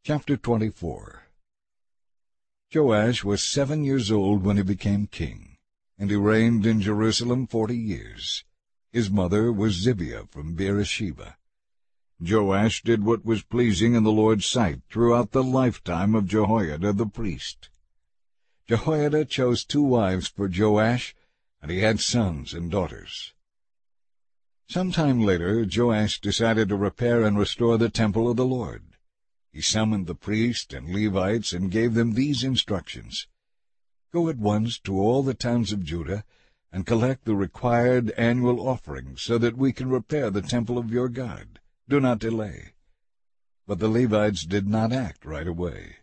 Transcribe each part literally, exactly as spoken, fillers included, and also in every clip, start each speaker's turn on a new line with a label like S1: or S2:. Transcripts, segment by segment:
S1: Chapter twenty-four. Joash was seven years old when he became king, and he reigned in Jerusalem forty years. His mother was Zibiah from Beersheba. Joash did what was pleasing in the Lord's sight throughout the lifetime of Jehoiada the priest. Jehoiada chose two wives for Joash, and he had sons and daughters. Some time later, Joash decided to repair and restore the temple of the Lord. He summoned the priests and Levites and gave them these instructions. Go at once to all the towns of Judah and collect the required annual offerings so that we can repair the temple of your God. Do not delay. But the Levites did not act right away.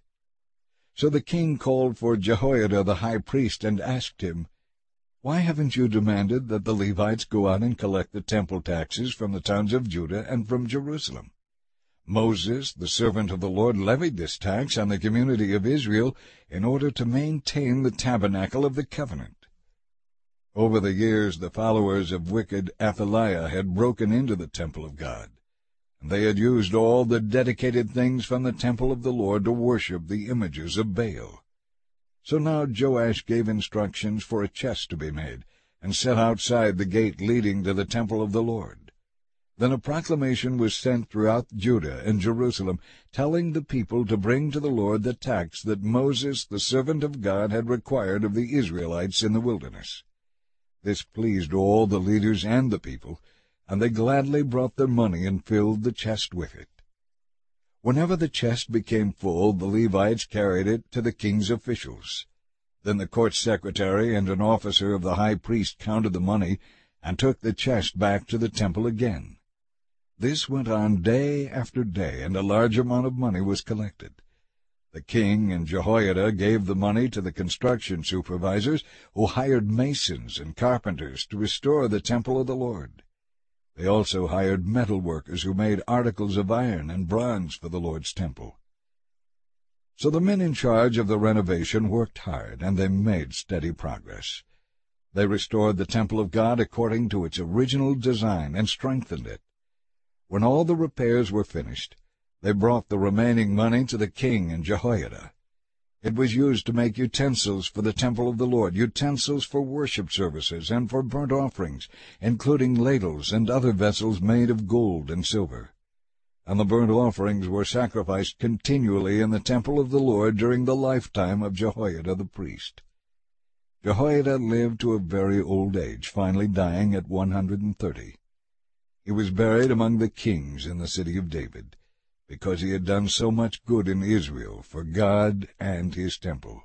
S1: So the king called for Jehoiada the high priest and asked him, Why haven't you demanded that the Levites go out and collect the temple taxes from the towns of Judah and from Jerusalem? Moses, the servant of the Lord, levied this tax on the community of Israel in order to maintain the tabernacle of the covenant. Over the years, the followers of wicked Athaliah had broken into the temple of God, and they had used all the dedicated things from the temple of the Lord to worship the images of Baal. So now Joash gave instructions for a chest to be made, and set outside the gate leading to the temple of the Lord. Then a proclamation was sent throughout Judah and Jerusalem, telling the people to bring to the Lord the tax that Moses, the servant of God, had required of the Israelites in the wilderness. This pleased all the leaders and the people, and they gladly brought their money and filled the chest with it. Whenever the chest became full, the Levites carried it to the king's officials. Then the court secretary and an officer of the high priest counted the money and took the chest back to the temple again. This went on day after day, and a large amount of money was collected. The king and Jehoiada gave the money to the construction supervisors, who hired masons and carpenters to restore the temple of the Lord. They also hired metal workers who made articles of iron and bronze for the Lord's temple. So the men in charge of the renovation worked hard, and they made steady progress. They restored the temple of God according to its original design and strengthened it. When all the repairs were finished, they brought the remaining money to the king and Jehoiada. It was used to make utensils for the temple of the Lord, utensils for worship services and for burnt offerings, including ladles and other vessels made of gold and silver. And the burnt offerings were sacrificed continually in the temple of the Lord during the lifetime of Jehoiada the priest. Jehoiada lived to a very old age, finally dying at one hundred and thirty. He was buried among the kings in the city of David, because he had done so much good in Israel for God and his temple.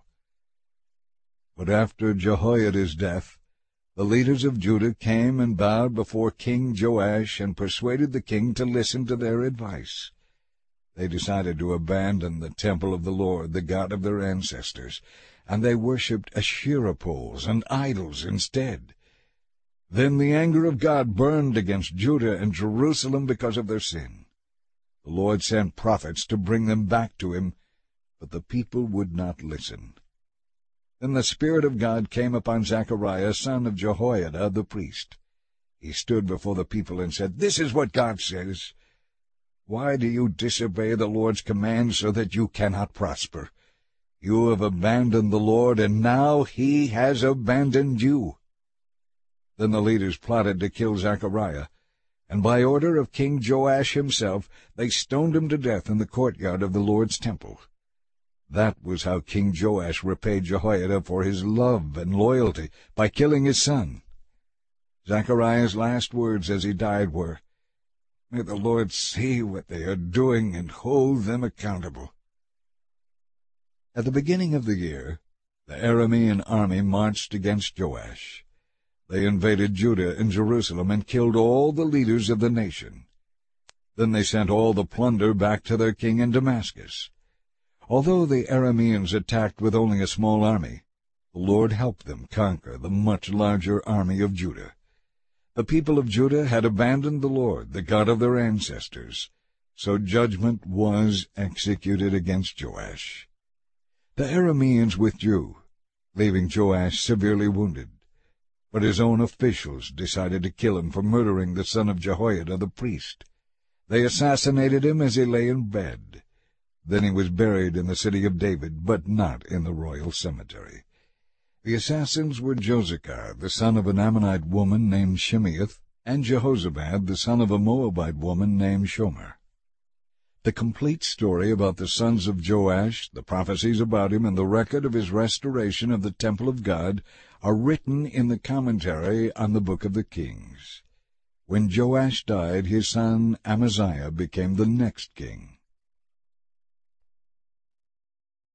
S1: But after Jehoiada's death, the leaders of Judah came and bowed before King Joash and persuaded the king to listen to their advice. They decided to abandon the temple of the Lord, the God of their ancestors, and they worshipped Asherah poles and idols instead. Then the anger of God burned against Judah and Jerusalem because of their sin. The Lord sent prophets to bring them back to him, but the people would not listen. Then the Spirit of God came upon Zechariah, son of Jehoiada the priest. He stood before the people and said, This is what God says. Why do you disobey the Lord's command so that you cannot prosper? You have abandoned the Lord, and now he has abandoned you. Then the leaders plotted to kill Zechariah, and by order of King Joash himself they stoned him to death in the courtyard of the Lord's temple. That was how King Joash repaid Jehoiada for his love and loyalty, by killing his son. Zechariah's last words as he died were, May the Lord see what they are doing and hold them accountable. At the beginning of the year, the Aramean army marched against Joash. They invaded Judah and Jerusalem and killed all the leaders of the nation. Then they sent all the plunder back to their king in Damascus. Although the Arameans attacked with only a small army, the Lord helped them conquer the much larger army of Judah. The people of Judah had abandoned the Lord, the God of their ancestors, so judgment was executed against Joash. The Arameans withdrew, leaving Joash severely wounded. But his own officials decided to kill him for murdering the son of Jehoiada the priest. They assassinated him as he lay in bed. Then he was buried in the city of David, but not in the royal cemetery. The assassins were Jozachar, the son of an Ammonite woman named Shimeath, and Jehozabad, the son of a Moabite woman named Shomer. The complete story about the sons of Joash, the prophecies about him, and the record of his restoration of the temple of God are written in the commentary on the Book of the Kings. When Joash died, his son Amaziah became the next king.